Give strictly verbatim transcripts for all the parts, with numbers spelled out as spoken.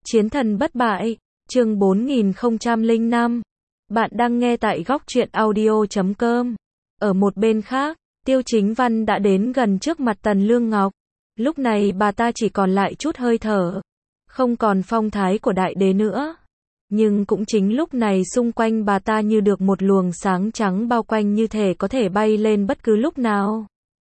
Chiến thần bất bại, chương bốn nghìn không trăm lẻ năm. Bạn đang nghe tại góc truyện audio chấm com. Ở một bên khác, Tiêu Chính Văn đã đến gần trước mặt Tần Lương Ngọc. Lúc này bà ta chỉ còn lại chút hơi thở, không còn phong thái của đại đế nữa. Nhưng cũng chính lúc này xung quanh bà ta như được một luồng sáng trắng bao quanh, như thể có thể bay lên bất cứ lúc nào.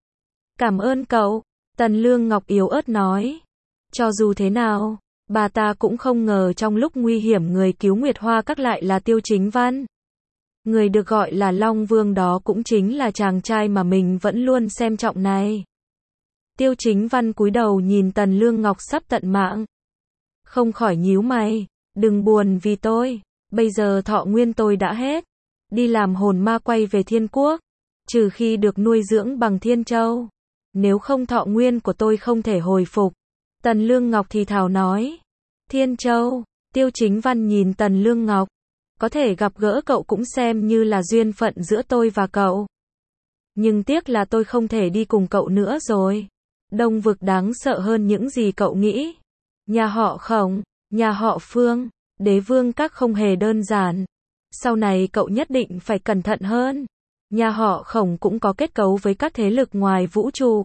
Cảm ơn cậu, Tần Lương Ngọc yếu ớt nói. Cho dù thế nào, bà ta cũng không ngờ trong lúc nguy hiểm người cứu Nguyệt Hoa Các lại là Tiêu Chính Văn. Người được gọi là Long Vương đó cũng chính là chàng trai mà mình vẫn luôn xem trọng này. Tiêu Chính Văn cúi đầu nhìn Tần Lương Ngọc sắp tận mạng, không khỏi nhíu mày. Đừng buồn vì tôi, bây giờ thọ nguyên tôi đã hết. Đi làm hồn ma quay về thiên quốc, trừ khi được nuôi dưỡng bằng thiên châu, nếu không thọ nguyên của tôi không thể hồi phục. Tần Lương Ngọc thì thào nói. Thiên châu, Tiêu Chính Văn nhìn Tần Lương Ngọc. Có thể gặp gỡ cậu cũng xem như là duyên phận giữa tôi và cậu. Nhưng tiếc là tôi không thể đi cùng cậu nữa rồi. Đông Vực đáng sợ hơn những gì cậu nghĩ. Nhà họ Khổng, nhà họ Phương, Đế Vương Các không hề đơn giản. Sau này cậu nhất định phải cẩn thận hơn. Nhà họ Khổng cũng có kết cấu với các thế lực ngoài vũ trụ,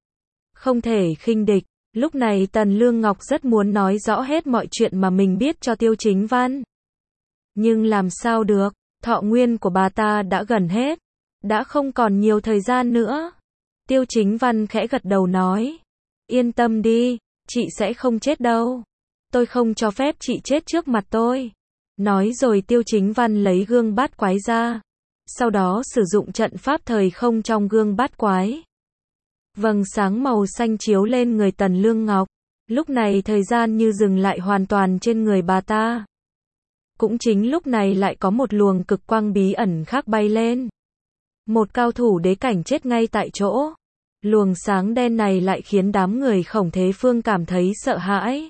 không thể khinh địch. Lúc này Tần Lương Ngọc rất muốn nói rõ hết mọi chuyện mà mình biết cho Tiêu Chính Văn. Nhưng làm sao được, thọ nguyên của bà ta đã gần hết, đã không còn nhiều thời gian nữa. Tiêu Chính Văn khẽ gật đầu nói. Yên tâm đi, chị sẽ không chết đâu. Tôi không cho phép chị chết trước mặt tôi. Nói rồi Tiêu Chính Văn lấy gương bát quái ra. Sau đó sử dụng trận pháp thời không trong gương bát quái. Vầng sáng màu xanh chiếu lên người Tần Lương Ngọc. Lúc này thời gian như dừng lại hoàn toàn trên người bà ta. Cũng chính lúc này lại có một luồng cực quang bí ẩn khác bay lên. Một cao thủ đế cảnh chết ngay tại chỗ. Luồng sáng đen này lại khiến đám người Khổng Thế Phương cảm thấy sợ hãi.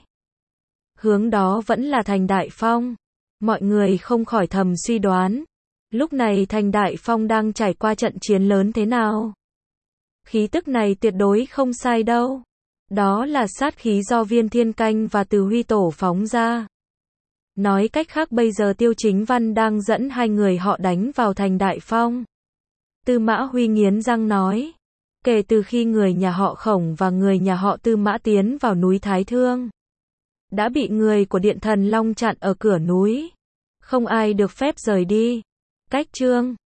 Hướng đó vẫn là Thành Đại Phong. Mọi người không khỏi thầm suy đoán. Lúc này Thành Đại Phong đang trải qua trận chiến lớn thế nào? Khí tức này tuyệt đối không sai đâu. Đó là sát khí do Viên Thiên Canh và Từ Huy Tổ phóng ra. Nói cách khác bây giờ Tiêu Chính Văn đang dẫn hai người họ đánh vào Thành Đại Phong. Tư Mã Huy nghiến răng nói. Kể từ khi người nhà họ Khổng và người nhà họ Tư Mã tiến vào núi Thái Thương, đã bị người của Điện Thần Long chặn ở cửa núi. Không ai được phép rời đi. Cách chương